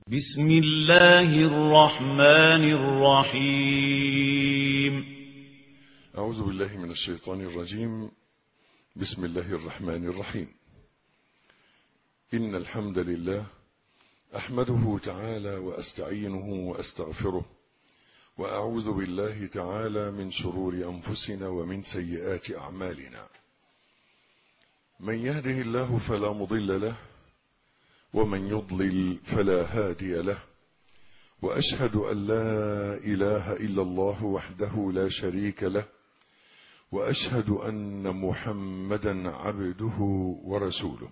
بسم الله الرحمن الرحيم. أعوذ بالله من الشيطان الرجيم. بسم الله الرحمن الرحيم. إن الحمد لله أحمده تعالى وأستعينه وأستغفره، وأعوذ بالله تعالى من شرور أنفسنا ومن سيئات أعمالنا. من يهده الله فلا مضل له، ومن يضلل فلا هادي له، وأشهد أن لا إله إلا الله وحده لا شريك له، وأشهد أن محمدا عبده ورسوله.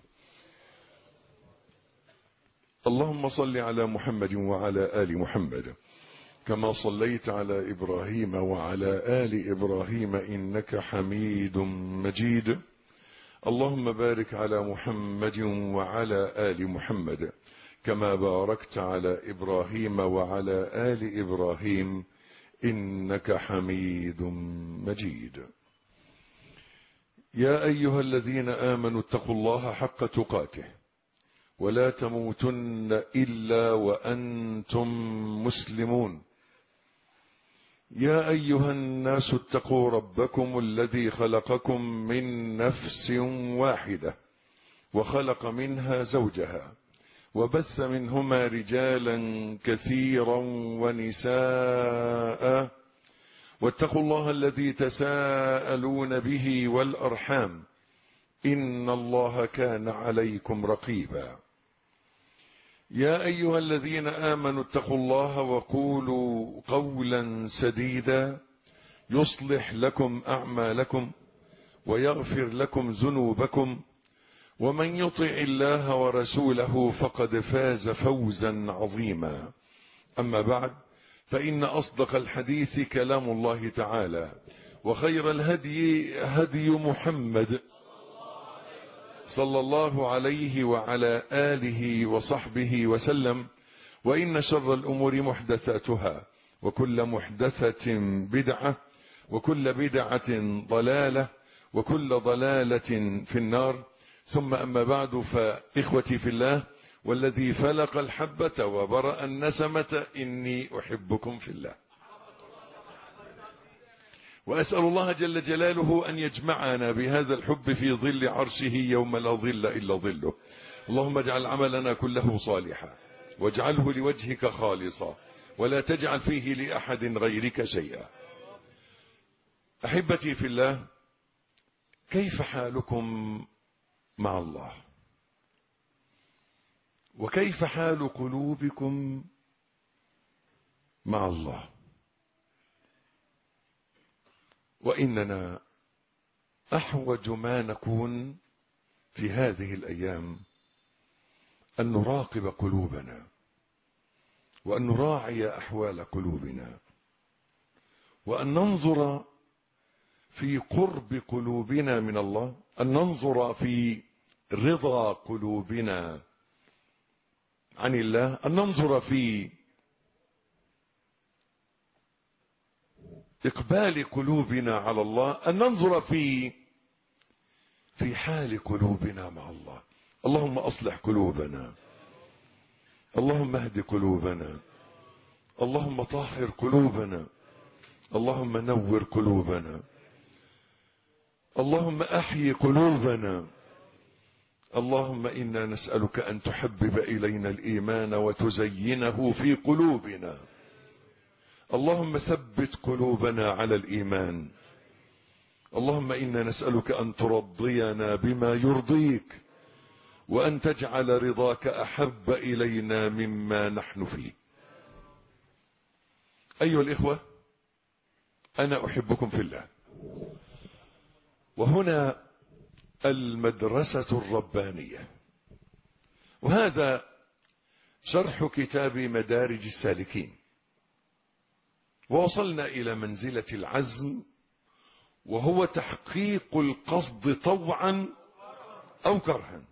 اللهم صل على محمد وعلى آل محمد كما صليت على إبراهيم وعلى آل إبراهيم إنك حميد مجيد. اللهم بارك على محمد وعلى آل محمد كما باركت على إبراهيم وعلى آل إبراهيم إنك حميد مجيد. يا أيها الذين آمنوا اتقوا الله حق تقاته ولا تموتن إلا وأنتم مسلمون. يا أيها الناس اتقوا ربكم الذي خلقكم من نفس واحدة وخلق منها زوجها وبث منهما رجالا كثيرا ونساء، واتقوا الله الذي تساءلون به والأرحام إن الله كان عليكم رقيبا. يا أيها الذين آمنوا اتقوا الله وقولوا قولا سديدا يصلح لكم أعمالكم ويغفر لكم ذنوبكم، ومن يطع الله ورسوله فقد فاز فوزا عظيما. أما بعد، فإن أصدق الحديث كلام الله تعالى، وخير الهدي هدي محمد صلى الله عليه وعلى آله وصحبه وسلم، وإن شر الأمور محدثاتها، وكل محدثة بدعة، وكل بدعة ضلالة، وكل ضلالة في النار. ثم أما بعد، فإخوتي في الله والذي فلق الحبة وبرأ النسمة إني أحبكم في الله، وأسأل الله جل جلاله أن يجمعنا بهذا الحب في ظل عرشه يوم لا ظل إلا ظله. اللهم اجعل عملنا كله صالحا، واجعله لوجهك خالصا، ولا تجعل فيه لأحد غيرك شيئا. أحبتي في الله، كيف حالكم مع الله؟ وكيف حال قلوبكم مع الله؟ وإننا أحوج ما نكون في هذه الأيام أن نراقب قلوبنا، وأن نراعي أحوال قلوبنا، وأن ننظر في قرب قلوبنا من الله، أن ننظر في رضا قلوبنا عن الله، أن ننظر في إقبال قلوبنا على الله، أن ننظر في حال قلوبنا مع الله. اللهم أصلح قلوبنا، اللهم اهد قلوبنا، اللهم طهر قلوبنا، اللهم نور قلوبنا، اللهم أحيي قلوبنا. اللهم إنا نسألك أن تحبب إلينا الإيمان وتزينه في قلوبنا. اللهم ثبت قلوبنا على الإيمان. اللهم إنا نسألك أن ترضينا بما يرضيك، وأن تجعل رضاك أحب إلينا مما نحن فيه. أيها الإخوة، أنا أحبكم في الله. وهنا المدرسة الربانية، وهذا شرح كتاب مدارج السالكين. ووصلنا إلى منزلة العزم، وهو تحقيق القصد طوعا أو كرها.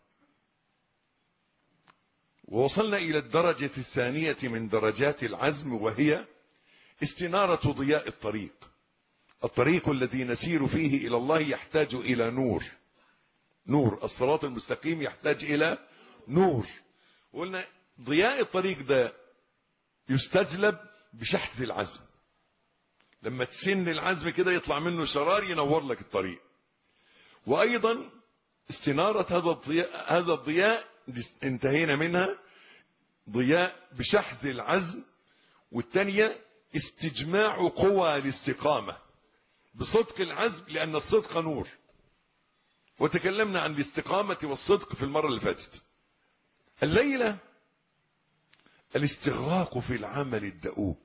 ووصلنا إلى الدرجة الثانية من درجات العزم، وهي استنارة ضياء الطريق. الطريق الذي نسير فيه إلى الله يحتاج إلى نور الصراط المستقيم يحتاج إلى نور. قلنا ضياء الطريق ده يستجلب بشحذ العزم. لما تسن العزم كده يطلع منه شرار ينور لك الطريق. وأيضا استنارة هذا الضياء انتهينا منها، ضياء بشحذ العزم. والثانية استجماع قوى الاستقامة بصدق العزم، لأن الصدق نور. وتكلمنا عن الاستقامة والصدق في المرة اللي فاتت. الليلة الاستغراق في العمل الدؤوب.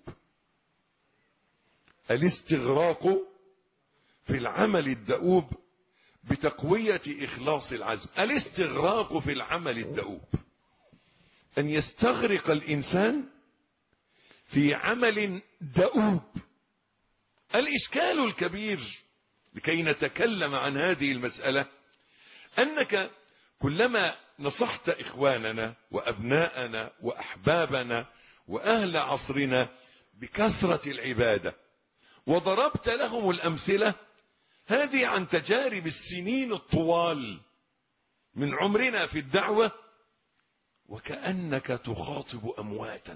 الاستغراق في العمل الدؤوب بتقوية إخلاص العزم. الاستغراق في العمل الدؤوب أن يستغرق الإنسان في عمل دؤوب. الإشكال الكبير لكي نتكلم عن هذه المسألة أنك كلما نصحت إخواننا وأبناءنا وأحبابنا وأهل عصرنا بكثرة العبادة وضربت لهم الأمثلة هذه عن تجارب السنين الطوال من عمرنا في الدعوة، وكأنك تخاطب أمواتا.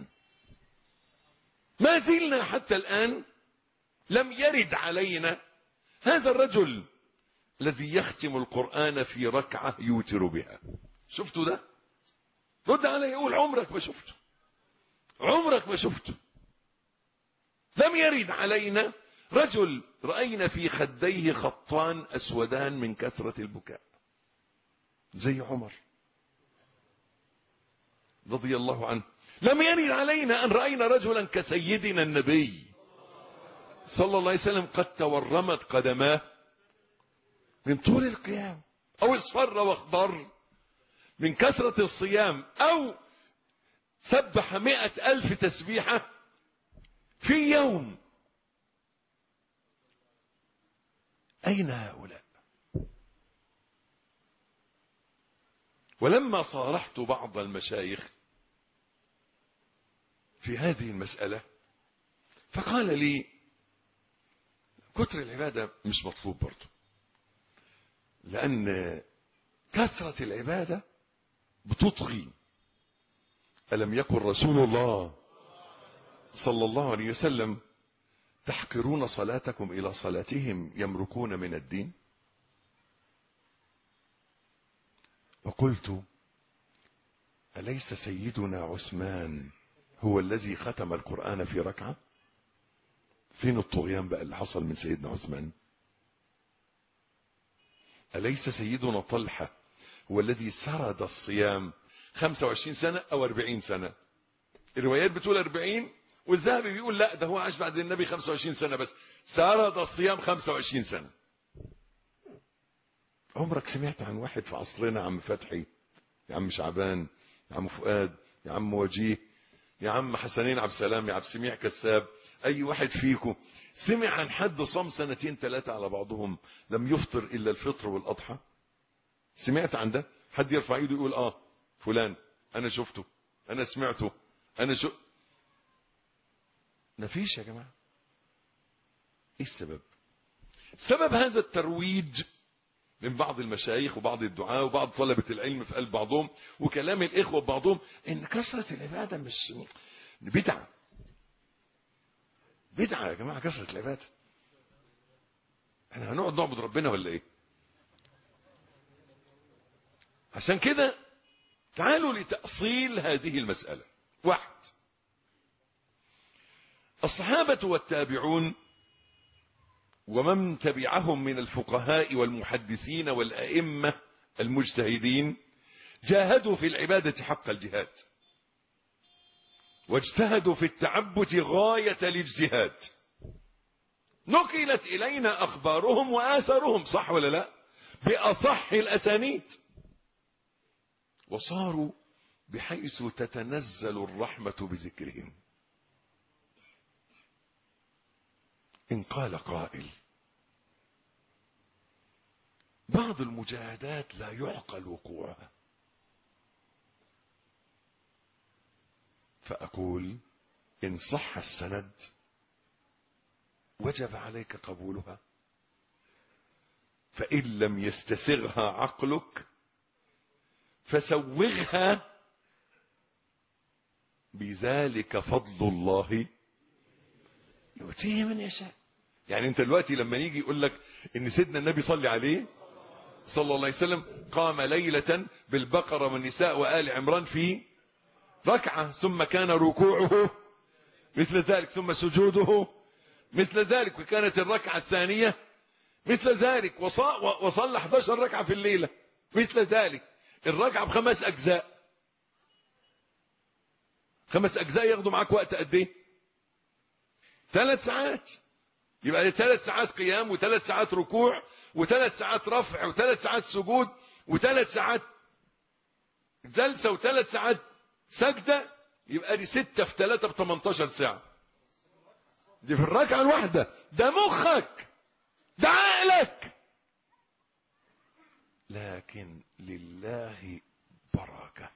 ما زلنا حتى الآن لم يرد علينا هذا الرجل الذي يختم القرآن في ركعة يوتر بها. شفتوا ده؟ رد عليه يقول عمرك ما شفته، عمرك ما شفته. لم يرد علينا رجل رأينا في خديه خطان أسودان من كثرة البكاء زي عمر رضي الله عنه. لم يرد علينا أن رأينا رجلا كسيدنا النبي صلى الله عليه وسلم قد تورمت قدماه من طول القيام، أو اصفر واخضر من كثرة الصيام، أو سبح 100,000 تسبيحة في يوم. أين هؤلاء؟ ولما صارحت بعض المشايخ في هذه المسألة فقال لي كتر العبادة مش مطلوب برضو، لأن كثرة العبادة بتطغي. ألم يقل رسول الله صلى الله عليه وسلم تحقرون صلاتكم إلى صلاتهم يمركون من الدين؟ وقلت أليس سيدنا عثمان هو الذي ختم القرآن في ركعة؟ فين الطغيان بقى اللي حصل من سيدنا عثمان؟ أليس سيدنا طلحة هو الذي سرد الصيام 25 سنة أو 40 سنة؟ الروايات بتقول 40، والذهبي بيقول لا، ده هو عاش بعد النبي 25 سنة بس، سرد الصيام 25 سنة. عمرك سمعت عن واحد في عصرنا، عم فتحي، يا عم شعبان، يا عم فؤاد، يا عم وجيه، يا عم حسنين عبد السلام، يا عبد السميع كساب، اي واحد فيكم سمع عن حد صام 2 3 على بعضهم لم يفطر الا الفطر والاضحى؟ سمعت عن ده؟ حد يرفع ايده يقول فلان انا شفته، انا سمعته، انا مفيش يا جماعة. ايه السبب؟ سبب هذا الترويج من بعض المشايخ وبعض الدعاة وبعض طلبة العلم في قلب بعضهم وكلام الإخوة ببعضهم إن كثرة العبادة مش بدعة. بدعة يا جماعة كثرة العبادة. احنا هنقعد نعبد ربنا ولا ايه؟ عشان كده تعالوا لتأصيل هذه المسألة. 1، الصحابة والتابعون ومن تبعهم من الفقهاء والمحدثين والأئمة المجتهدين جاهدوا في العبادة حق الجهاد، واجتهدوا في التعبد غاية الاجتهاد. نقلت إلينا أخبارهم وآثارهم، صح ولا لا؟ بأصح الأسانيد. وصاروا بحيث تتنزل الرحمة بذكرهم. إن قال قائل بعض المجاهدات لا يعقل وقوعها، فأقول إن صح السند وجب عليك قبولها، فإن لم يستسغها عقلك فسوغها بذلك فضل الله يؤتيه من يشاء. يعني انت دلوقتي لما يجي يقول لك ان سيدنا النبي صلى عليه صلى الله عليه وسلم قام ليلة بالبقرة والنساء وآل عمران في ركعة، ثم كان ركوعه مثل ذلك، ثم سجوده مثل ذلك، وكانت الركعة الثانية مثل ذلك، وصلى 11 ركعة في الليلة مثل ذلك. الركعة ب5 أجزاء، 5 أجزاء ياخدوا معاك وقت قد ايه؟ 3 ساعات. يبقى 3 ساعات قيام، و3 ساعات ركوع، و3 ساعات رفع، و3 ساعات سجود، و3 ساعات جلسة، و3 ساعات سجدة. يبقى دي 6 في 3 ب18 ساعة. دي في الركعة الواحدة. ده مخك، ده عقلك. لكن لله بركة،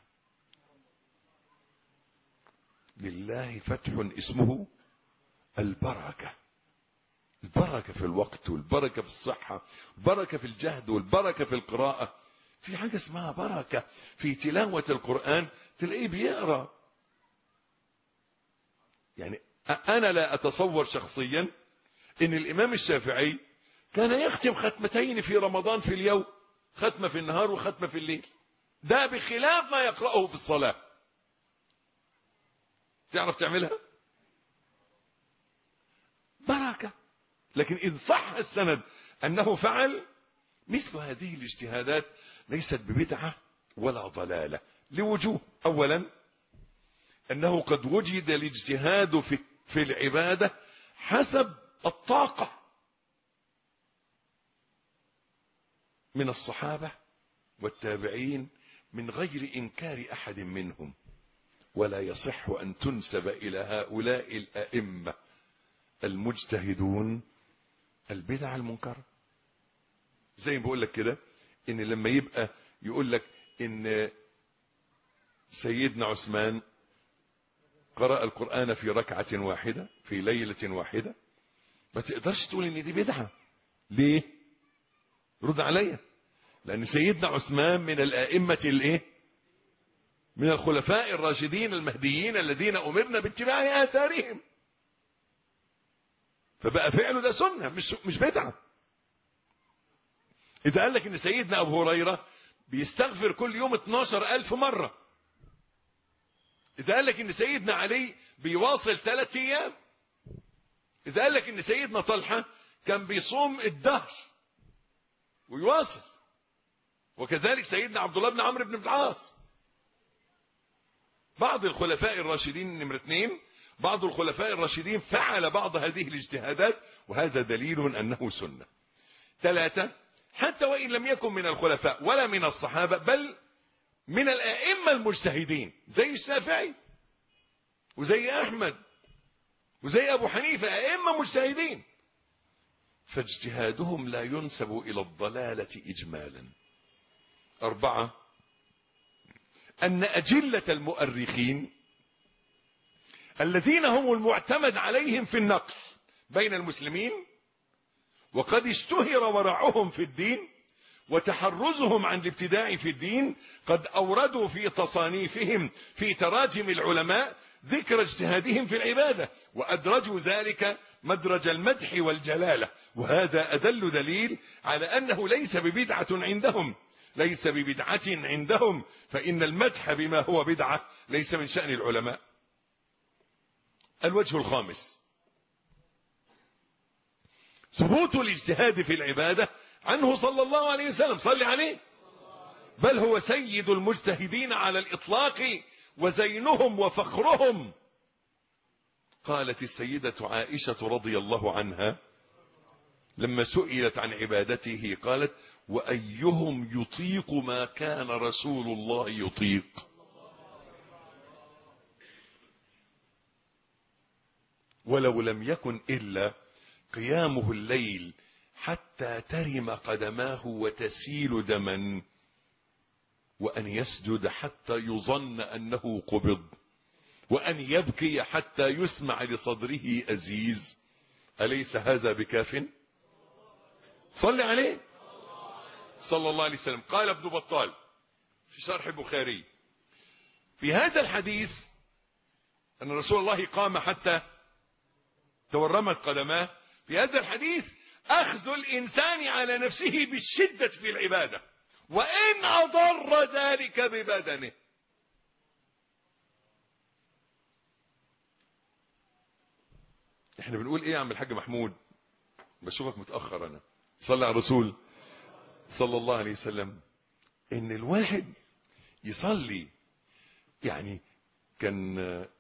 لله فتح اسمه البركة. البركة في الوقت، والبركة في الصحة، البركة في الجهد، والبركة في القراءة. في حاجة اسمها بركة في تلاوة القرآن، تلاقيه بيقرأ. يعني أنا لا أتصور شخصيا إن الإمام الشافعي كان يختم 2 في رمضان في اليوم، ختمة في النهار وختمة في الليل. ده بخلاف ما يقرأه في الصلاة. تعرف تعملها؟ بركة. لكن إن صح السند أنه فعل مثل هذه الاجتهادات، ليست ببدعة ولا ضلالة لوجوه. أولا أنه قد وجد الاجتهاد في العبادة حسب الطاقة من الصحابة والتابعين من غير إنكار أحد منهم، ولا يصح أن تنسب إلى هؤلاء الأئمة المجتهدون البدع المنكرة. زي ما بقول لك كده، ان لما يبقى يقول لك ان سيدنا عثمان قرأ القرآن في ركعة واحدة في ليلة واحدة، ما تقدرش تقول ان دي بدعة. ليه؟ رد عليا. لان سيدنا عثمان من الائمة الايه؟ من الخلفاء الراشدين المهديين الذين امرنا باتباع اثارهم. فبقى فعله ده سنة مش بدعة. إذا قال لك إن سيدنا أبو هريرة بيستغفر كل يوم 12,000 مرة، إذا قال لك إن سيدنا علي بيواصل 3 أيام، إذا قال لك إن سيدنا طلحة كان بيصوم الدهر ويواصل، وكذلك سيدنا عبد الله بن عمرو بن العاص. بعض الخلفاء الراشدين نمرة 2، بعض الخلفاء الراشدين فعل بعض هذه الاجتهادات، وهذا دليل أنه سنة. 3، حتى وإن لم يكن من الخلفاء ولا من الصحابة، بل من الأئمة المجتهدين زي الشافعي وزي أحمد وزي أبو حنيفة، أئمة مجتهدين، فاجتهادهم لا ينسب إلى الضلالة إجمالا. 4، أن أجلة المؤرخين الذين هم المعتمد عليهم في النقل بين المسلمين، وقد اشتهر ورعهم في الدين وتحرزهم عن الابتداع في الدين، قد أوردوا في تصانيفهم في تراجم العلماء ذكر اجتهادهم في العبادة، وأدرجوا ذلك مدرج المدح والجلالة. وهذا أدل دليل على أنه ليس ببدعة عندهم، ليس ببدعة عندهم، فإن المدح بما هو بدعة ليس من شأن العلماء. الوجه الخامس، ثبوت الاجتهاد في العبادة عنه صلى الله عليه وسلم، صلي عليه، بل هو سيد المجتهدين على الإطلاق وزينهم وفخرهم. قالت السيدة عائشة رضي الله عنها لما سئلت عن عبادته قالت: وأيهم يطيق ما كان رسول الله يطيق. ولو لم يكن إلا قيامه الليل حتى ترم قدماه وتسيل دما، وأن يسجد حتى يظن أنه قبض، وأن يبكي حتى يسمع لصدره أزيز، أليس هذا بكاف؟ صل عليه صلى الله عليه وسلم. قال ابن بطال في شرح البخاري: في هذا الحديث أن رسول الله قام حتى تورمت قدماه. في هذا الحديث أخذ الإنسان على نفسه بالشدة في العبادة وإن أضر ذلك ببدنه. احنا بنقول ايه يا عم الحاج محمود؟ بشوفك متأخر. انا صلى على الرسول صلى الله عليه وسلم. ان الواحد يصلي، يعني كان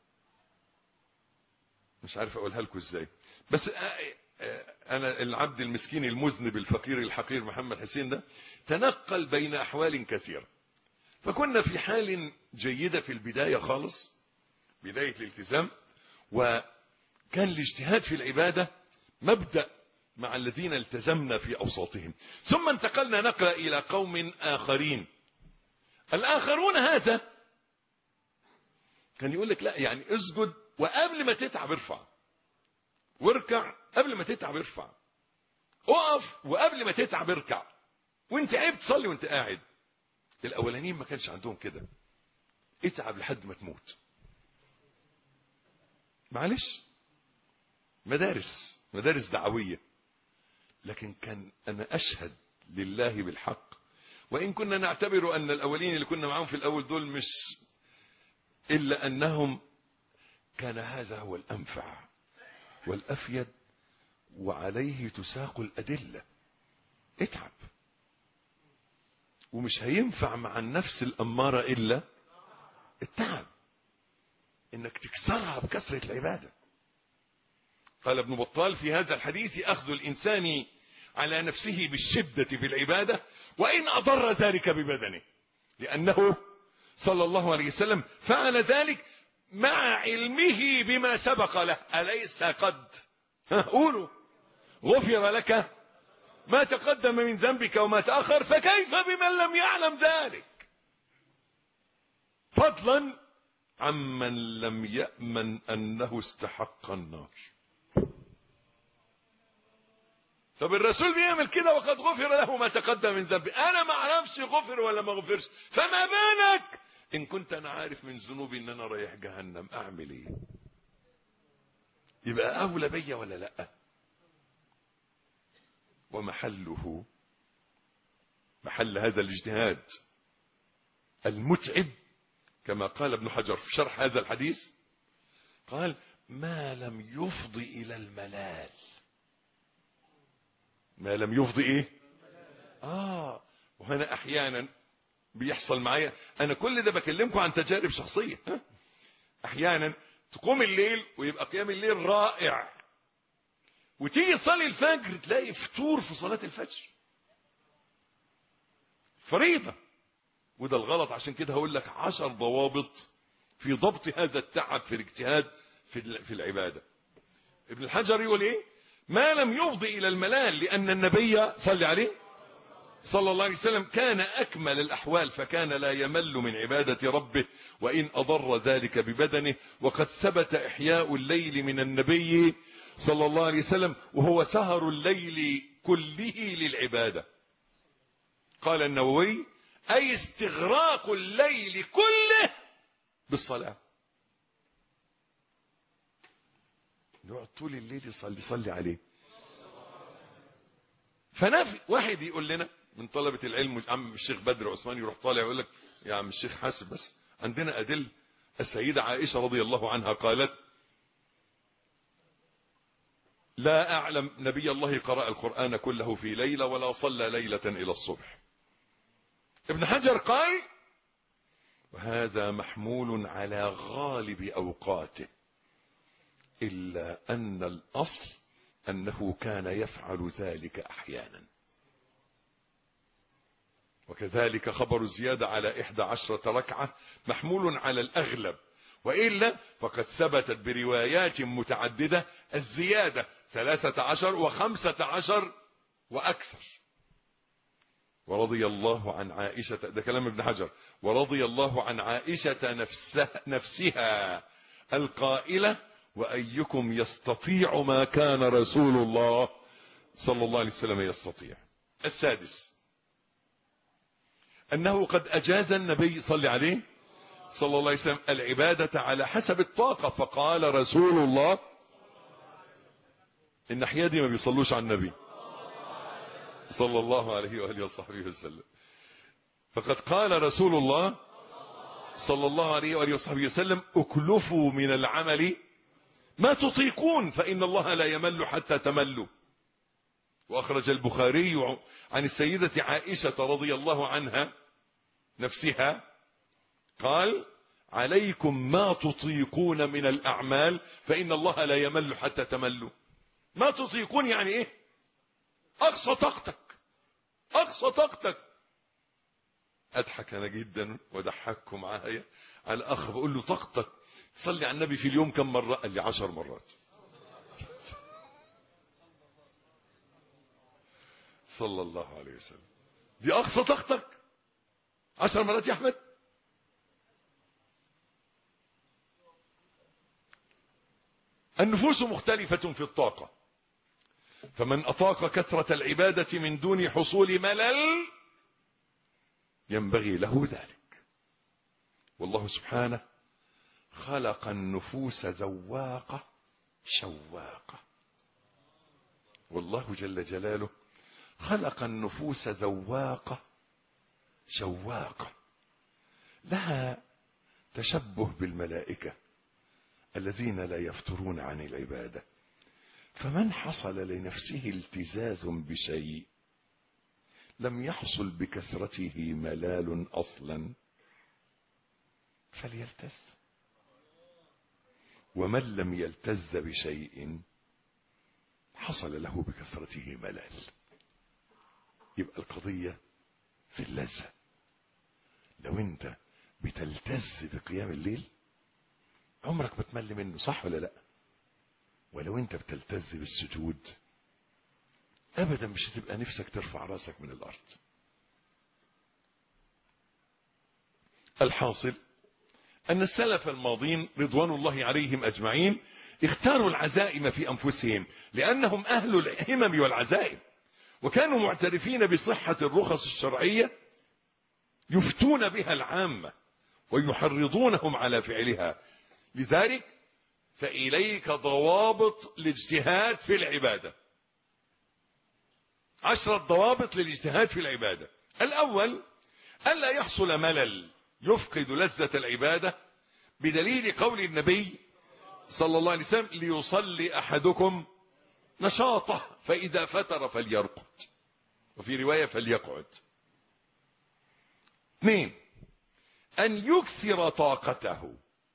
مش عارف اقولها لكم ازاي، بس انا العبد المسكين المذنب الفقير الحقير محمد حسين ده تنقل بين احوال كثيرة. فكنا في حال جيدة في البداية خالص، بداية الالتزام، وكان الاجتهاد في العبادة مبدأ مع الذين التزمنا في أوساطهم. ثم انتقلنا نقلة إلى قوم آخرين. الآخرون هذا كان يقول لك لا، يعني اسجد وقبل ما تتعب ارفع، واركع قبل ما تتعب ارفع، اقف وقبل ما تتعب اركع، وانت عيب تصلي وانت قاعد. الأولانيين ما كانش عندهم كده، اتعب لحد ما تموت. معلش، مدارس دعوية، لكن كان أنا أشهد لله بالحق، وإن كنا نعتبر أن الأولين اللي كنا معهم في الأول دول مش إلا أنهم كان هذا هو الأنفع والأفيد، وعليه تساق الأدلة. اتعب، ومش هينفع مع النفس الأمارة إلا التعب، إنك تكسرها بكسرة العبادة. قال ابن بطال في هذا الحديث أخذ الإنسان على نفسه بالشدة في العبادة وإن أضر ذلك ببدنه، لأنه صلى الله عليه وسلم فعل ذلك مع علمه بما سبق له. أليس قد قولوا غفر لك ما تقدم من ذنبك وما تأخر، فكيف بمن لم يعلم ذلك، فضلا عمن لم يأمن أنه استحق النار. طب الرسول بيعمل كده وقد غفر له ما تقدم من ذنبه، انا ما اعرفش غفر ولا ما غفرش، فما بالك ان كنت انا عارف من ذنوبي ان انا رايح جهنم، اعمل ايه؟ يبقى اولى بيا ولا لا؟ ومحله، محل هذا الاجتهاد المتعب كما قال ابن حجر في شرح هذا الحديث، قال ما لم يفضي الى الملال. ما لم يفضي ايه؟ وهنا احيانا بيحصل معايا، انا كل ده بكلمكم عن تجارب شخصية. احيانا تقوم الليل ويبقى قيام الليل رائع، وتيجي تصلي الفجر تلاقي فطور في صلاة الفجر، فريضة. وده الغلط. عشان كده هقول لك 10 ضوابط في ضبط هذا التعب في الاجتهاد في العبادة. ابن الحجر يقول ايه؟ ما لم يفضي الى الملال، لان النبي صلى عليه صلى الله عليه وسلم كان اكمل الاحوال، فكان لا يمل من عبادة ربه وان اضر ذلك ببدنه. وقد ثبت احياء الليل من النبي صلى الله عليه وسلم، وهو سهر الليل كله للعبادة. قال النووي اي استغراق الليل كله بالصلاة. يقعد طول الليل يصلي عليه. فنافي واحد يقول لنا من طلبة العلم، عم الشيخ بدر عثمان، يروح طالع يقول لك يا عم الشيخ حاسب بس، عندنا أدل. السيدة عائشة رضي الله عنها قالت لا أعلم نبي الله قرأ القرآن كله في ليلة ولا صلى ليلة إلى الصبح. ابن حجر قال وهذا محمول على غالب أوقاته، إلا أن الأصل أنه كان يفعل ذلك أحيانا. وكذلك خبر زيادة على 11 ركعة محمول على الأغلب، وإلا فقد ثبتت بروايات متعددة الزيادة 13 و15 وأكثر. ورضي الله عن عائشة، ده كلام ابن حجر، ورضي الله عن عائشة نفسها القائلة وأيكم يستطيع ما كان رسول الله صلى الله عليه وسلم يستطيع. السادس أنه قد أجاز النبي صلى عليه صلى الله عليه وسلم العبادة على حسب الطاقة. فقال رسول الله، الناحية دي ما بيصلوش على النبي صلى الله عليه وآله وصحبه وسلم. فقد قال رسول الله صلى الله عليه وآله وصحبه وسلم اكلفوا من العمل ما تطيقون فإن الله لا يمل حتى تملوا. وأخرج البخاري عن السيدة عائشة رضي الله عنها نفسها قال عليكم ما تطيقون من الأعمال فإن الله لا يمل حتى تملوا. ما تطيقون يعني إيه؟ أقصى طاقتك، أقصى طاقتك. أضحك أنا جدا وضحككم معايا على أخ بقول له طاقتك تصلي على النبي في اليوم كم مرة؟ قال لي 10 مرات. صلى الله عليه وسلم. دي أقصى طاقتك 10 مرات يا أحمد. النفوس مختلفة في الطاقة، فمن أطاق كثرة العبادة من دون حصول ملل ينبغي له ذلك. والله سبحانه خلق النفوس ذواقة شواقة. والله جل جلاله خلق النفوس ذواقة شواقة، لها تشبه بالملائكة الذين لا يفترون عن العبادة. فمن حصل لنفسه التزاز بشيء لم يحصل بكثرته ملال أصلا فليلتز، ومن لم يلتز بشيء حصل له بكثرته ملال. يبقى القضية في اللذة. لو انت بتلتز بقيام الليل عمرك ما تمل منه، صح ولا لا؟ ولو انت بتلتز بالسجود ابدا مش هتبقى نفسك ترفع راسك من الارض. الحاصل ان السلف الماضين رضوان الله عليهم اجمعين اختاروا العزائم في انفسهم لانهم اهل الهمم والعزائم، وكانوا معترفين بصحة الرخص الشرعية يفتون بها العامة ويحرضونهم على فعلها. لذلك فإليك ضوابط الاجتهاد في العبادة. 10 ضوابط للاجتهاد في العبادة. الأول ألا يحصل ملل يفقد لذة العبادة، بدليل قول النبي صلى الله عليه وسلم ليصلي أحدكم نشاطه فإذا فتر فليرقد، وفي رواية فليقعد. 2 أن يكثر طاقته،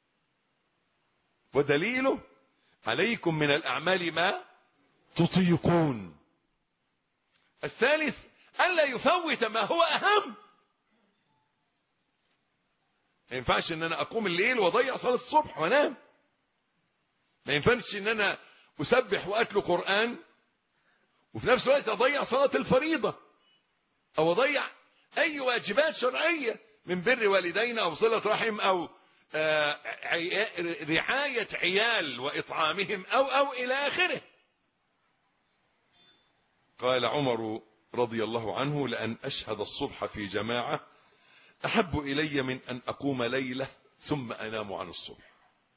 ودليله عليكم من الأعمال ما تطيقون. الثالث ألا يفوت ما هو أهم. ما ينفعش ان انا اقوم الليل واضيع صلاة الصبح وانام. ما ينفعش ان انا اسبح واتلو قرآن وفي نفس الوقت اضيع صلاة الفريضة او اضيع اي واجبات شرعية من بر والدين او صلة رحم او رعاية عيال واطعامهم او الى اخره. قال عمر رضي الله عنه لأن أشهد الصبح في جماعة أحب إلي من أن أقوم ليلة ثم أنام عن الصبح.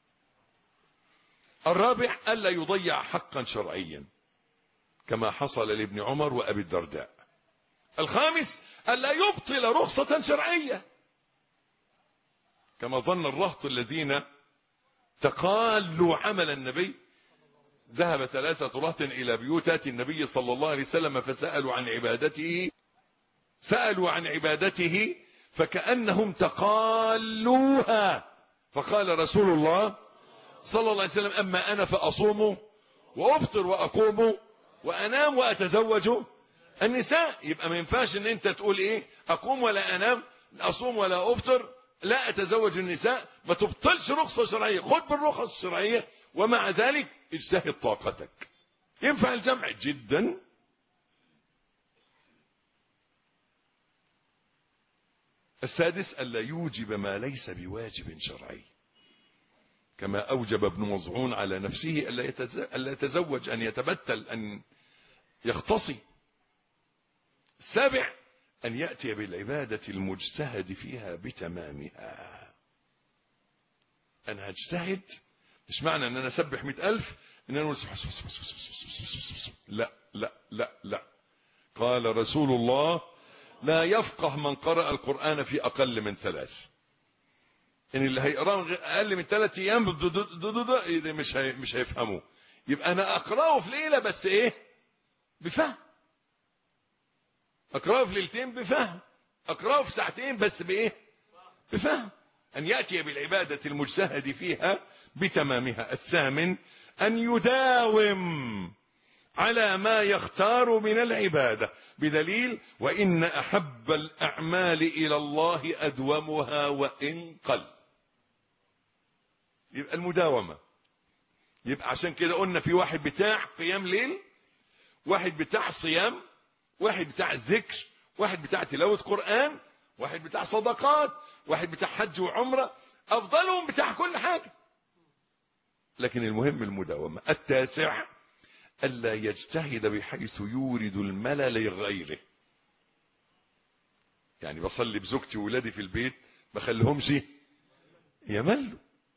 الرابع ألا يضيع حقا شرعيا كما حصل لابن عمر وأبي الدرداء. الخامس ألا يبطل رخصة شرعية كما ظن الرهط الذين تقالوا عمل النبي. ذهب 3 رهط إلى بيوتات النبي صلى الله عليه وسلم فسألوا عن عبادته فكأنهم تقالوها. فقال رسول الله صلى الله عليه وسلم أما أنا فأصوم وأفطر وأقوم وأنام وأتزوج النساء. يبقى ما ينفعش ان انت تقول ايه أقوم ولا أنام، أصوم ولا أفطر، لا أتزوج النساء. ما تبطلش رخصة شرعية، خد بالرخص الشرعية ومع ذلك اجتهد طاقتك. ينفع الجمع جدا. السادس ألا يوجب ما ليس بواجب شرعي كما أوجب ابن مظعون على نفسه ألا يتزوج، أن يتبتل، أن يختصي. السابع أن يأتي بالعبادة المجتهد فيها بتمامها. انا هجتهد، مش معنى ان انا اسبح 100,000 ان انا لا لا لا لا. قال رسول الله لا يفقه من قرأ القرآن في اقل من 3. ان اللي هيقراه اقل من 3 ايام مش هيفهموه. يبقى انا اقراه في ليله بس ايه؟ بفهم. اقراه في ليلتين بفهم، اقراه في ساعتين بس بايه؟ بفهم. ان ياتي بالعباده المجتهد فيها بتمامها. الثامن ان يداوم على ما يختار من العباده، بدليل وان احب الاعمال الى الله ادومها وان قل. يبقى المداومه. يبقى عشان كده قلنا في واحد بتاع قيام ليل، واحد بتاع صيام، واحد بتاع ذكر، واحد بتاع تلاوة قرآن، واحد بتاع صدقات، واحد بتاع حج وعمرة. أفضلهم بتاع كل حاجة، لكن المهم المداومة. التاسع ألا يجتهد بحيث يورد الملل لغيره. يعني بصلي بزوجتي وولادي في البيت ما خليهمش يملوا.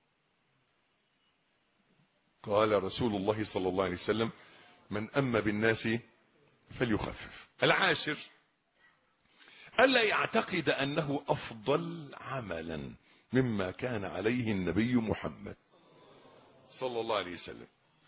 قال رسول الله صلى الله عليه وسلم من أما بالناس فليخفف. العاشر ألا يعتقد أنه أفضل عملا مما كان عليه النبي محمد صلى الله عليه وسلم.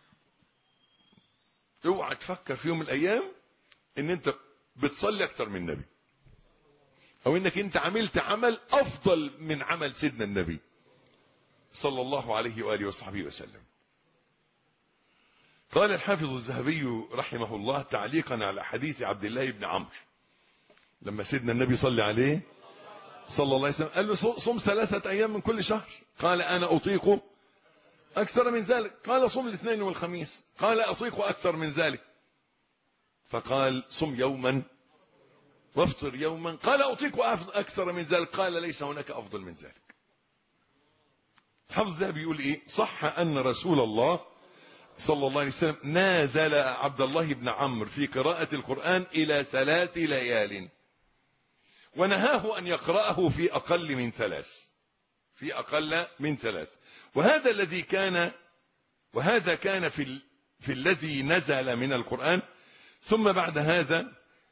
اوعى تفكر في يوم من الأيام ان انت بتصلي اكتر من النبي، او انك انت عملت عمل افضل من عمل سيدنا النبي صلى الله عليه وآله وصحبه وسلم. قال الحافظ الذهبي رحمه الله تعليقا على حديث عبد الله بن عمرو لما سيدنا النبي صلى عليه صلى الله عليه وسلم قال له صم 3 أيام من كل شهر. قال أنا أطيق أكثر من ذلك. قال صم الاثنين والخميس. قال أطيق أكثر من ذلك. فقال صم يوما وافطر يوما. قال أطيق أكثر من ذلك. قال ليس هناك أفضل من ذلك. الحافظ ده بيقول إيه؟ صح أن رسول الله صلى الله عليه وسلم نازل عبد الله بن عمرو في قراءة القرآن إلى 3 ليال ونهاه أن يقرأه في أقل من 3. في أقل من 3. وهذا كان في الذي نزل من القرآن. ثم بعد هذا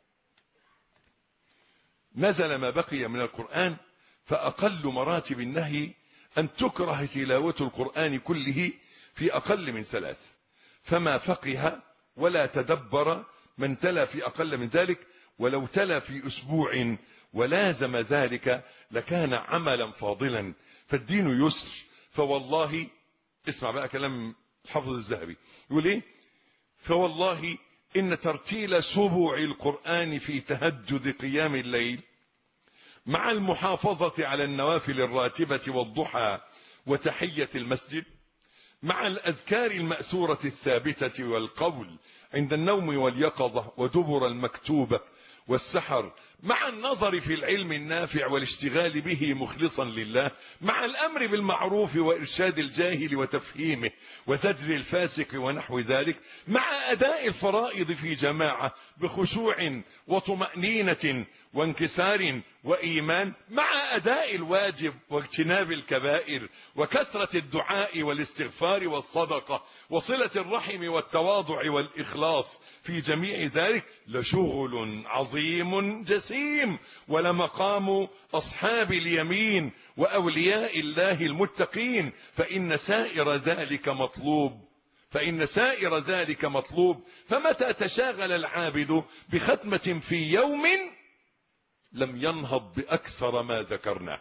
نزل ما بقي من القرآن. فأقل مراتب النهي أن تكره تلاوة القرآن كله في أقل من 3. فما فقه ولا تدبر من تلا في أقل من ذلك، ولو تلا في أسبوع ولازم ذلك لكان عملا فاضلا. فالدين يسر. فوالله اسمع بقى كلام الحافظ الذهبي يقول ايه؟ فوالله إن ترتيل سبع القرآن في تهجد قيام الليل مع المحافظة على النوافل الراتبة والضحى وتحية المسجد مع الأذكار المأثورة الثابتة والقول عند النوم واليقظة ودبر المكتوبة والسحر مع النظر في العلم النافع والاشتغال به مخلصا لله مع الأمر بالمعروف وإرشاد الجاهل وتفهيمه وزجر الفاسق ونحو ذلك مع أداء الفرائض في جماعة بخشوع وطمأنينة وانكسار وإيمان مع أداء الواجب واجتناب الكبائر وكثرة الدعاء والاستغفار والصدقة وصلة الرحم والتواضع والإخلاص في جميع ذلك لشغل عظيم جسيم ولمقام أصحاب اليمين وأولياء الله المتقين فإن سائر ذلك مطلوب. فمتى تشاغل العابد بختمة في يوم لم ينهض بأكثر ما ذكرنا.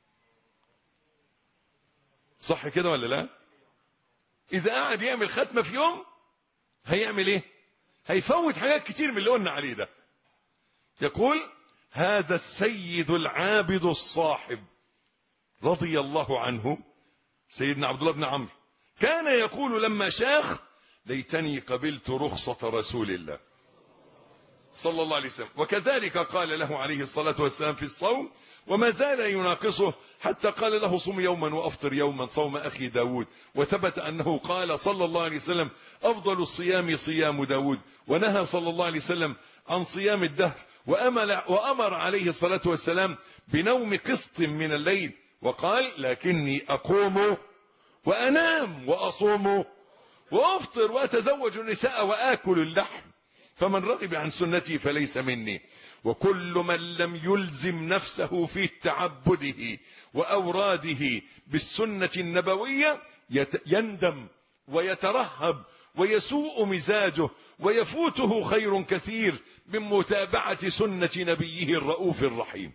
صح كده ولا لا؟ إذا قاعد يعمل ختمة في يوم هيعمل ايه؟ هيفوت حاجات كتير من اللي قلنا عليه ده. يقول هذا السيد العابد الصاحب رضي الله عنه سيدنا عبد الله بن عمرو كان يقول لما شاخ ليتني قبلت رخصة رسول الله صلى الله عليه وسلم. وكذلك قال له عليه الصلاة والسلام في الصوم وما زال يناقصه حتى قال له صم يوما وأفطر يوما صوم أخي داود. وثبت أنه قال صلى الله عليه وسلم أفضل الصيام صيام داود. ونهى صلى الله عليه وسلم عن صيام الدهر وأمر عليه الصلاة والسلام بنوم قسط من الليل وقال لكني أقوم وأنام وأصوم وأفطر وأتزوج النساء وآكل اللحم، فمن رغب عن سنتي فليس مني. وكل من لم يلزم نفسه في تعبده وأوراده بالسنة النبوية يندم ويترهب ويسوء مزاجه ويفوته خير كثير من متابعة سنة نبيه الرؤوف الرحيم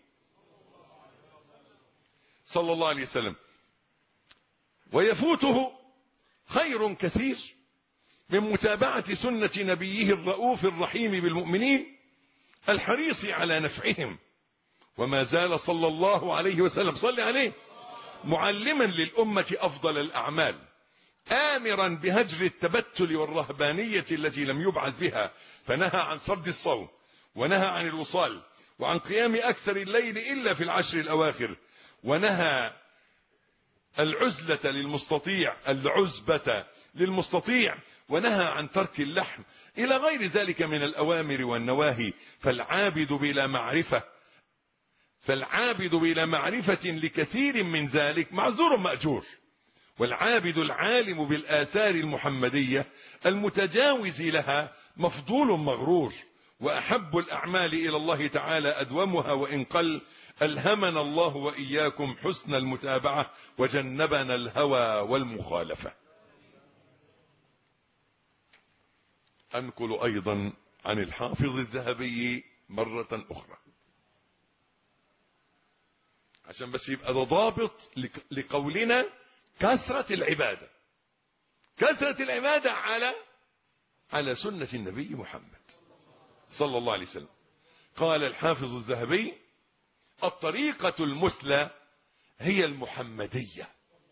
صلى الله عليه وسلم، ويفوته خير كثير من متابعة سنة نبيه الرؤوف الرحيم بالمؤمنين الحريص على نفعهم. وما زال صلى الله عليه وسلم صل عليه معلما للأمة أفضل الأعمال، آمرا بهجر التبتل والرهبانية التي لم يبعث بها، فنهى عن صد الصوم، ونهى عن الوصال، وعن قيام أكثر الليل إلا في العشر الأواخر، ونهى العزبة للمستطيع، ونهى عن ترك اللحم، إلى غير ذلك من الأوامر والنواهي. فالعابد بلا معرفة لكثير من ذلك معذور مأجور. والعابد العالم بالآثار المحمدية المتجاوز لها مفضول مغرور. وأحب الأعمال إلى الله تعالى أدومها وإن قل. ألهمنا الله وإياكم حسن المتابعة وجنبنا الهوى والمخالفة. أنقل أيضا عن الحافظ الذهبي مرة أخرى عشان بس يبقى ده ضابط لقولنا كثرة العبادة على سنة النبي محمد صلى الله عليه وسلم. قال الحافظ الذهبي: الطريقة المثلى هي المحمدية.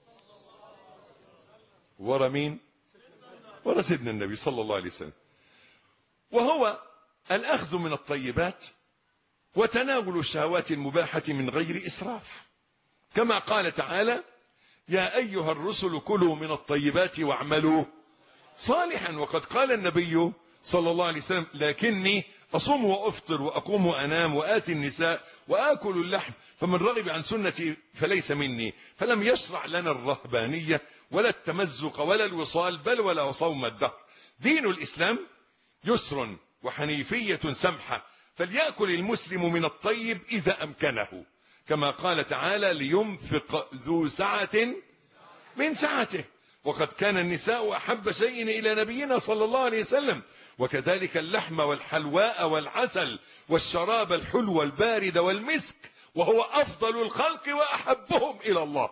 ورا مين؟ ورا سيدنا النبي صلى الله عليه وسلم. وهو الأخذ من الطيبات وتناول الشهوات المباحة من غير إسراف، كما قال تعالى: يا أيها الرسل كلوا من الطيبات واعملوا صالحا. وقد قال النبي صلى الله عليه وسلم: لكني أصوم وأفطر وأقوم وأنام وآتي النساء وآكل اللحم، فمن رغب عن سنتي فليس مني. فلم يشرع لنا الرهبانية ولا التمزق ولا الوصال، بل ولا صوم الدهر. دين الإسلام يسر وحنيفية سمحة، فليأكل المسلم من الطيب إذا أمكنه، كما قال تعالى: لينفق ذو سعة من سعته. وقد كان النساء أحب شيء إلى نبينا صلى الله عليه وسلم، وكذلك اللحم والحلواء والعسل والشراب الحلو البارد والمسك، وهو أفضل الخلق وأحبهم إلى الله.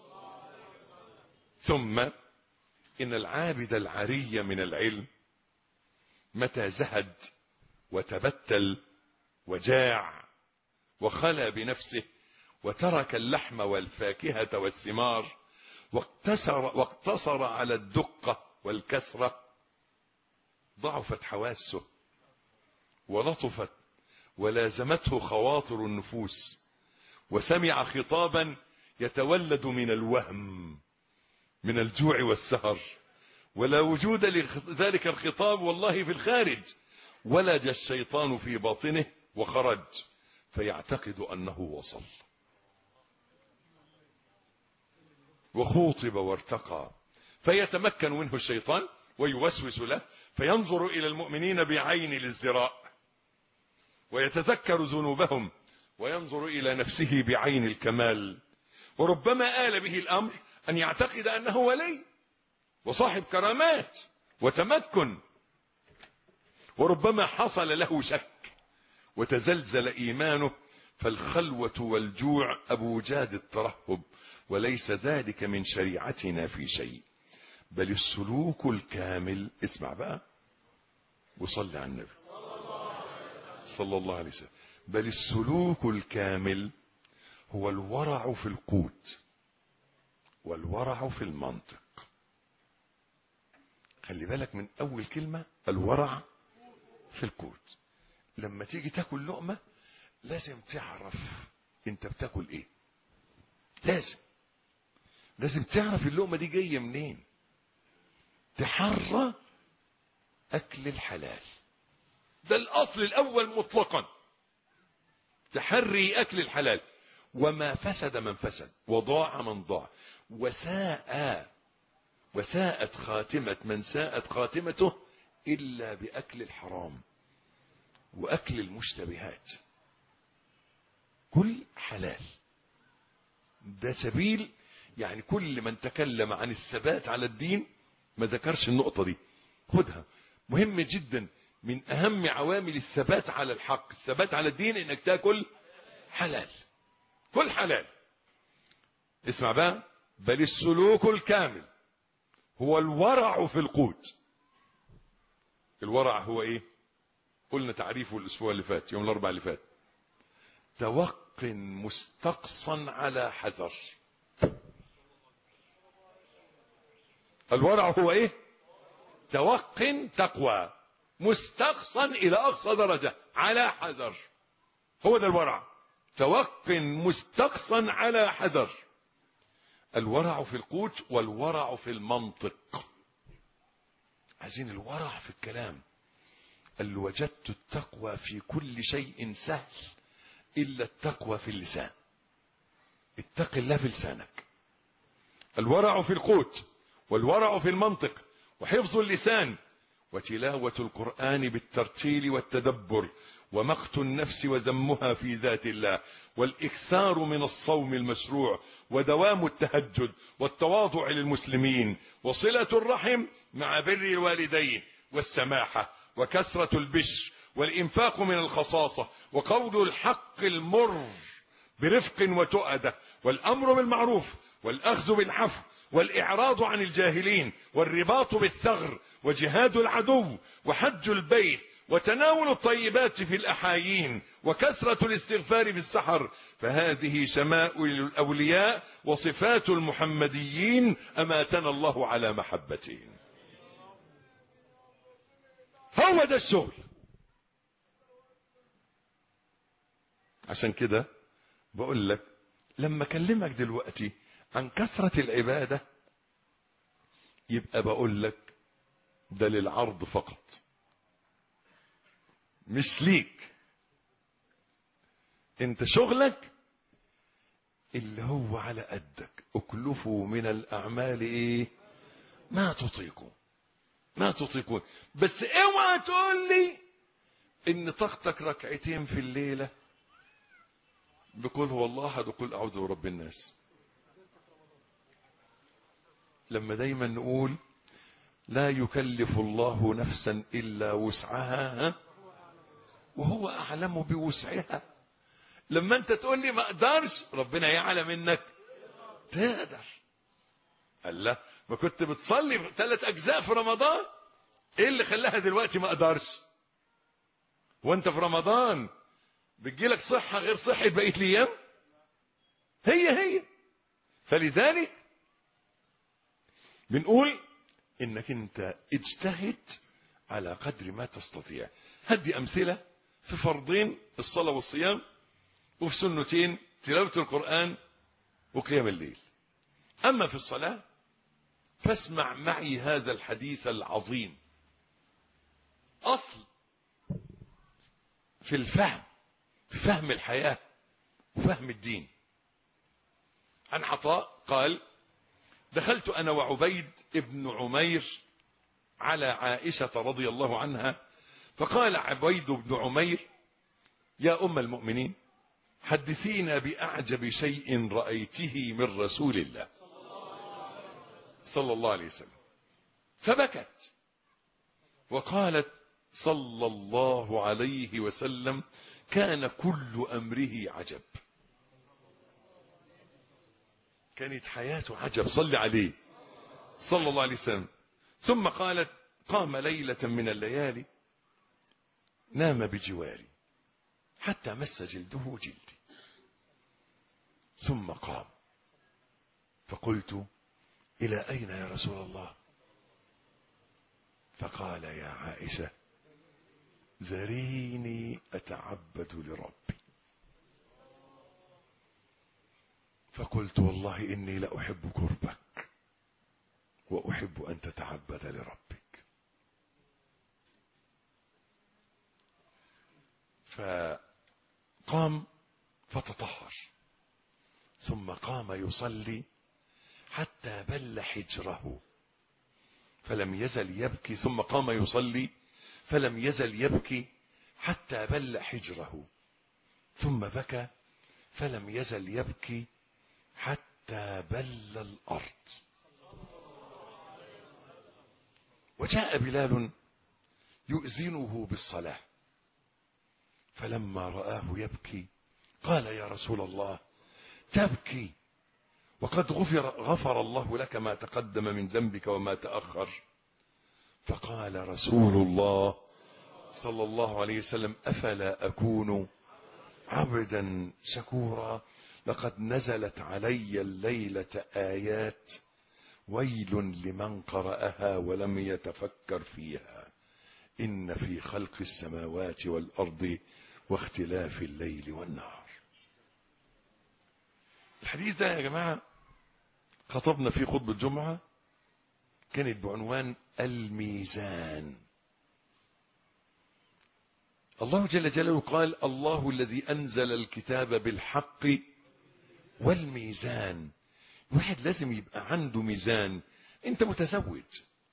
ثم إن العابد العري من العلم متى زهد وتبتل وجاع وخلى بنفسه وترك اللحم والفاكهة والثمار واقتصر على الدقة والكسرة، ضعفت حواسه ولطفت ولازمته خواطر النفوس، وسمع خطابا يتولد من الوهم من الجوع والسهر، ولا وجود لذلك الخطاب والله في الخارج، ولج الشيطان في باطنه وخرج فيعتقد أنه وصل، وخوطب وارتقى، فيتمكن منه الشيطان ويوسوس له، فينظر إلى المؤمنين بعين الازدراء ويتذكر ذنوبهم، وينظر إلى نفسه بعين الكمال، وربما آل به الأمر أن يعتقد أنه ولي وصاحب كرامات وتمكن، وربما حصل له شك وتزلزل إيمانه، فالخلوة والجوع أبوجاد الترهب، وليس ذلك من شريعتنا في شيء، بل السلوك الكامل. اسمع بقى وصلي على النبي صلى الله عليه وسلم. بل السلوك الكامل هو الورع في القوت والورع في المنطق. خلي بالك من أول كلمة، الورع في القوت. لما تيجي تاكل لقمة لازم تعرف انت بتاكل ايه، لازم تعرف اللقمة دي جاية منين، تحرى أكل الحلال، ده الأصل الأول مطلقا، تحري أكل الحلال. وما فسد من فسد، وضاع من ضاع، وساء وساءت خاتمة من ساءت خاتمته إلا بأكل الحرام وأكل المشتبهات. كل حلال، ده سبيل. يعني كل من تكلم عن الثبات على الدين ما ذكرش النقطة دي، خدها مهم جدا. من أهم عوامل الثبات على الحق، الثبات على الدين، إنك تأكل حلال. كل حلال. اسمع بقى، بل السلوك الكامل هو الورع في القوت. الورع هو ايه؟ قلنا تعريفه الاسبوع اللي فات، يوم الاربعاء اللي فات. توق مستقصا على حذر. الورع هو ايه؟ توق، تقوى، مستقصا الى اقصى درجة، على حذر. هو ده الورع. توق مستقصا على حذر. الورع في القوت والورع في المنطق. عايزين الورع في الكلام. قال وجدت التقوى في كل شيء سهل إلا التقوى في اللسان. اتق الله في لسانك. الورع في القوت والورع في المنطق وحفظ اللسان وتلاوة القرآن بالترتيل والتدبر ومقت النفس وذمها في ذات الله والإكثار من الصوم المشروع ودوام التهجد والتواضع للمسلمين وصلة الرحم مع بر الوالدين والسماحة وكثرة البشر والإنفاق من الخصاصة وقول الحق المر برفق وتؤدة والأمر بالمعروف والأخذ بالعفو والإعراض عن الجاهلين والرباط بالثغر وجهاد العدو وحج البيت وتناول الطيبات في الأحايين وكثرة الاستغفار في السحر. فهذه شمائل الأولياء وصفات المحمديين أماتنا الله على محبتهم. هو ده الشغل. عشان كده بقول لك لما اكلمك دلوقتي عن كثرة العبادة يبقى بقول لك ده للعرض فقط، مش ليك انت. شغلك اللي هو على قدك. اكلفوا من الاعمال ايه ما تطيقون، ما تطيقون. بس اوعى تقول لي ان طاقتك ركعتين في الليلة بقول هو الله احد وقل اعوذ برب الناس. لما دايما نقول لا يكلف الله نفسا الا وسعها وهو اعلم بوسعها. لما انت تقول لي ما اقدرش، ربنا يعلم انك تقدر. الله، ما كنت بتصلي 3 اجزاء في رمضان، ايه اللي خلاها دلوقتي ما اقدرش؟ وانت في رمضان بتجيلك صحة غير صحة بقية الايام؟ هي فلذلك بنقول انك انت اجتهد على قدر ما تستطيع. هدي امثلة في فرضين الصلاة والصيام، وفي سنتين تلاوة القرآن وقيام الليل. اما في الصلاة فاسمع معي هذا الحديث العظيم، اصل في الفهم، في فهم الحياة وفهم الدين. عن عطاء قال دخلت انا وعبيد ابن عمير على عائشة رضي الله عنها، فقال عبيد بن عمير يا ام المؤمنين حدثينا باعجب شيء رأيته من رسول الله صلى الله عليه وسلم. فبكت وقالت صلى الله عليه وسلم كان كل امره عجب. كانت حياته عجب، صلي عليه صلى الله عليه وسلم. ثم قالت قام ليلة من الليالي نام بجواري حتى مس جلده جلدي ثم قام، فقلت إلى أين يا رسول الله؟ فقال يا عائشة ذريني أتعبد لربي. فقلت والله إني لأحب قربك وأحب أن تتعبد لربك. فقام فتطهر ثم قام يصلي حتى بل حجره فلم يزل يبكي، ثم قام يصلي فلم يزل يبكي حتى بل حجره، ثم بكى فلم يزل يبكي حتى بل الأرض. وجاء بلال يؤذنه بالصلاة، فلما رآه يبكي قال يا رسول الله تبكي وقد غفر الله لك ما تقدم من ذنبك وما تأخر؟ فقال رسول الله صلى الله عليه وسلم أفلا أكون عبدا شكورا؟ لقد نزلت علي الليلة آيات ويل لمن قرأها ولم يتفكر فيها إن في خلق السماوات والأرض واختلاف الليل والنهار. الحديث ده يا جماعة خطبنا فيه خطبة الجمعة، كانت بعنوان الميزان. الله جل جلاله قال الله الذي أنزل الكتاب بالحق والميزان. الواحد لازم يبقى عنده ميزان. انت متزوج،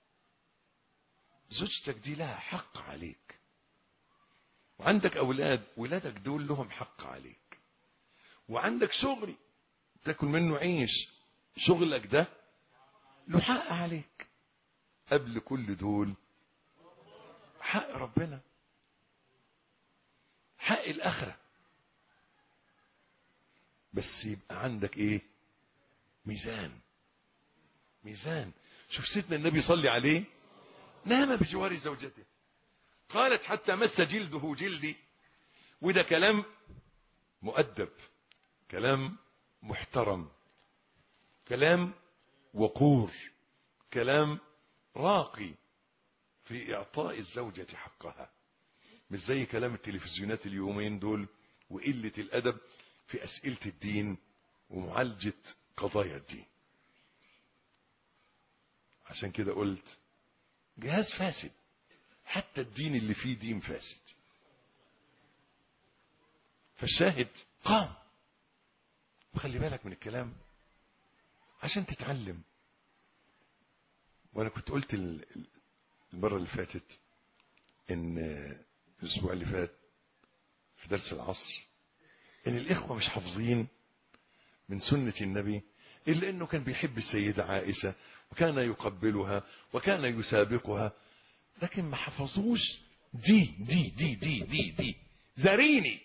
زوجتك دي لها حق عليك، وعندك أولاد، ولادك دول لهم حق عليك، وعندك شغل تاكل منه عيش، شغلك ده له حق عليك. قبل كل دول حق ربنا، حق الآخرة. بس يبقى عندك ايه؟ ميزان. ميزان. شوف سيدنا النبي صلي عليه، نام بجوار زوجته، قالت حتى مس جلده جلدي. وده كلام مؤدب، كلام محترم، كلام وقور، كلام راقي في إعطاء الزوجة حقها، مش زي كلام التلفزيونات اليومين دول وقلة الأدب في أسئلة الدين ومعالجة قضايا الدين. عشان كده قلت جهاز فاسد، حتى الدين اللي فيه دين فاسد. فالشاهد قام، وخلي بالك من الكلام عشان تتعلم. وانا كنت قلت المرة اللي فاتت ان الاسبوع اللي فات في درس العصر ان الاخوة مش حافظين من سنة النبي الا انه كان بيحب السيدة عائشة وكان يقبلها وكان يسابقها، لكن ما حفظوش دي دي دي دي دي دي زاريني،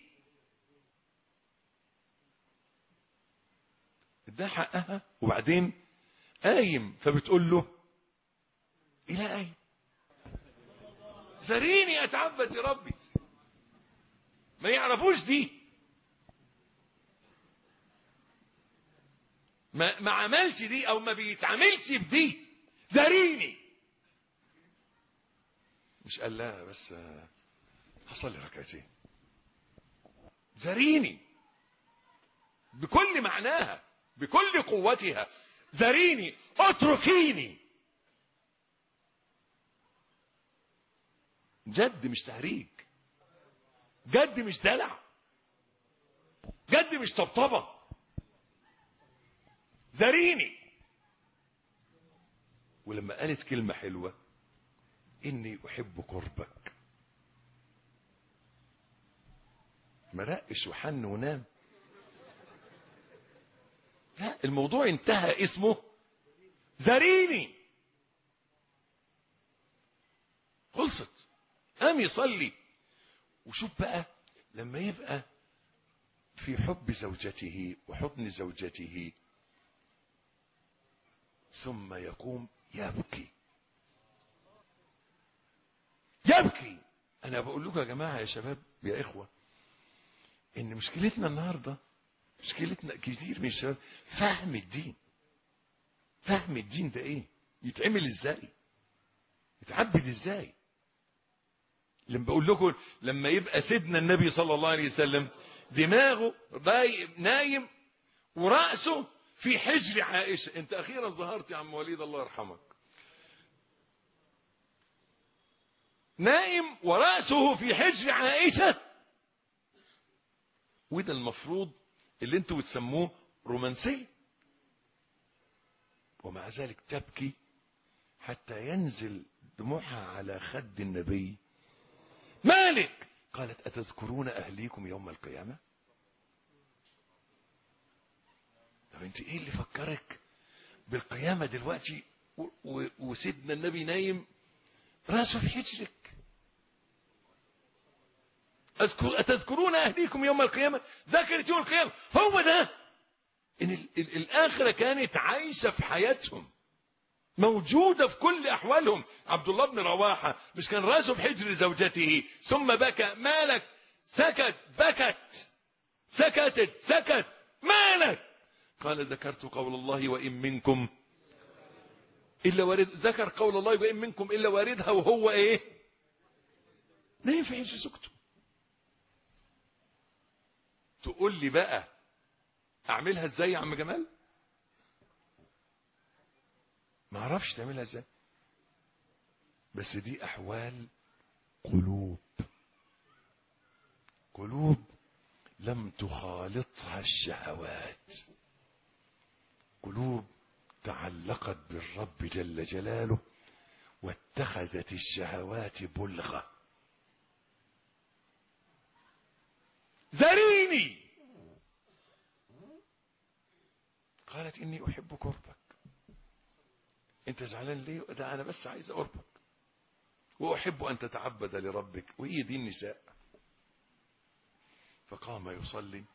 ده حقها. وبعدين قايم فبتقول له الى اين؟ زاريني اتعبد لربي. ما يعرفوش دي، ما عملش دي او ما بيتعملش بدي. زاريني، مش قال لا بس هصلي ركعتين. زاريني بكل معناها بكل قوتها. زاريني، اتركيني. جد مش تهريج، جد مش دلع، جد مش طبطبة. زاريني. ولما قالت كلمة حلوة، إني أحب قربك، ما رقش وحن ونام. لا، الموضوع انتهى، اسمه زاريني. خلصت. قام يصلي. وشوف بقى لما يبقى في حب زوجته وحضن زوجته ثم يقوم يبكي. يبكي. انا بقول لكم يا جماعة يا شباب يا اخوة ان مشكلتنا النهاردة، مشكلتنا كتير من الشباب فهم الدين. فهم الدين ده ايه؟ يتعمل ازاي؟ يتعبد ازاي؟ لما بقول لكم لما يبقى سيدنا النبي صلى الله عليه وسلم دماغه نايم ورأسه في حجر عائشة. انت اخيرا ظهرت يا عم وليد الله يرحمك. نايم ورأسه في حجر عائشة. وده المفروض اللي انتوا بتسموه رومانسية، ومع ذلك تبكي حتى ينزل دموعها على خد النبي. مالك؟ قالت أتذكرون أهليكم يوم القيامة؟ طب انت ايه اللي فكرك بالقيامة دلوقتي وسيدنا النبي نايم راسه في حجرك؟ أتذكرون أهليكم يوم القيامة؟ ذكرت يوم القيامة. هو ده إن الآخرة كانت عايشة في حياتهم، موجودة في كل أحوالهم. عبد الله بن رواحة مش كان راسه في حجر زوجته ثم بكى؟ مالك؟ سكت، بكت، سكتت، سكت، مالك؟ قال ذكرت قول الله وإن منكم إلا وارد. ذكر قول الله وإن منكم إلا واردها وهو إيه؟ نايم في حجر زوجته. تقول لي بقى أعملها إزاي يا عم جمال؟ ما أعرفش تعملها إزاي، بس دي أحوال قلوب، قلوب لم تخالطها الشهوات، قلوب تعلقت بالرب جل جلاله واتخذت الشهوات بلغة. ذريني، قالت إني أحب قربك. أنت زعلان ليه؟ ده أنا بس عايز قربك وأحب أن تتعبد لربك. وهي دي النساء. فقام يصلي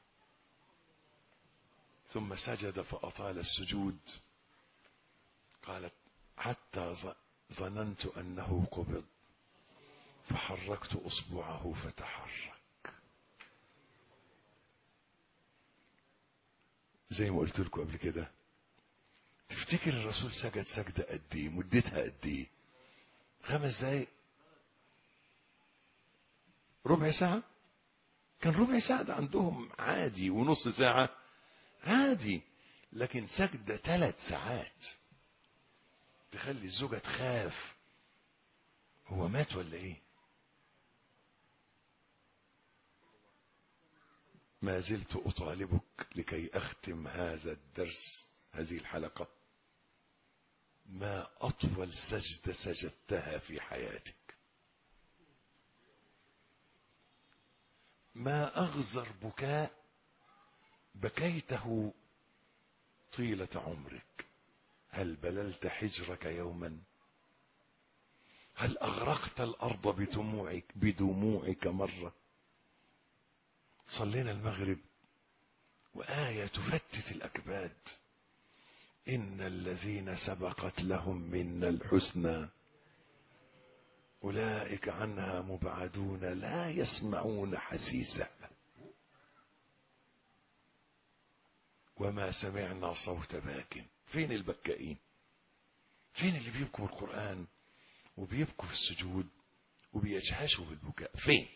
ثم سجد فأطال السجود. قالت حتى ظننت أنه قبض فحركت أصبعه فتحرك. زي ما قلت لكم قبل كده، تفتكر الرسول سجد سجدة قد ايه؟ مدتها قد ايه؟ 5 دقايق؟ ربع ساعة؟ كان ربع ساعة ده عندهم عادي، ونص ساعة عادي، لكن سجدة 3 ساعات تخلي الزوجة تخاف هو مات ولا ايه. ما زلت أطالبك لكي أختم هذا الدرس، هذه الحلقة، ما أطول سجدة سجدتها في حياتك؟ ما أغزر بكاء بكيته طيلة عمرك؟ هل بللت حجرك يوما؟ هل أغرقت الأرض بدموعك مرة؟ صلينا المغرب وآية تفتت الأكباد: إن الذين سبقت لهم منا الحسنى أولئك عنها مبعدون لا يسمعون حسيسها وما سمعنا صوت باك. فين البكائين؟ فين اللي بيبكوا القرآن وبيبكوا في السجود وبيجهشوا بالبكاء؟ فين؟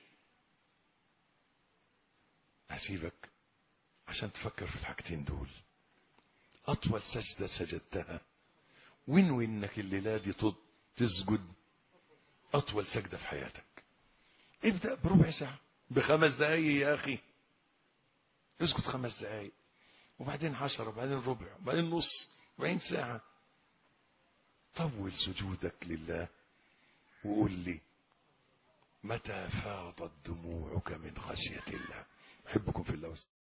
هسيبك عشان تفكر في الحاجتين دول. أطول سجدة سجدتها، وانوي انك الليلة دي تسجد أطول سجدة في حياتك. ابدأ بربع ساعة، ب5 دقايق يا أخي، اسجد 5 دقايق، وبعدين 10، وبعدين ربع، وبعدين نص، وبعدين ساعة. طول سجودك لله وقول لي متى فاضت دموعك من خشية الله. أحبكم في الله.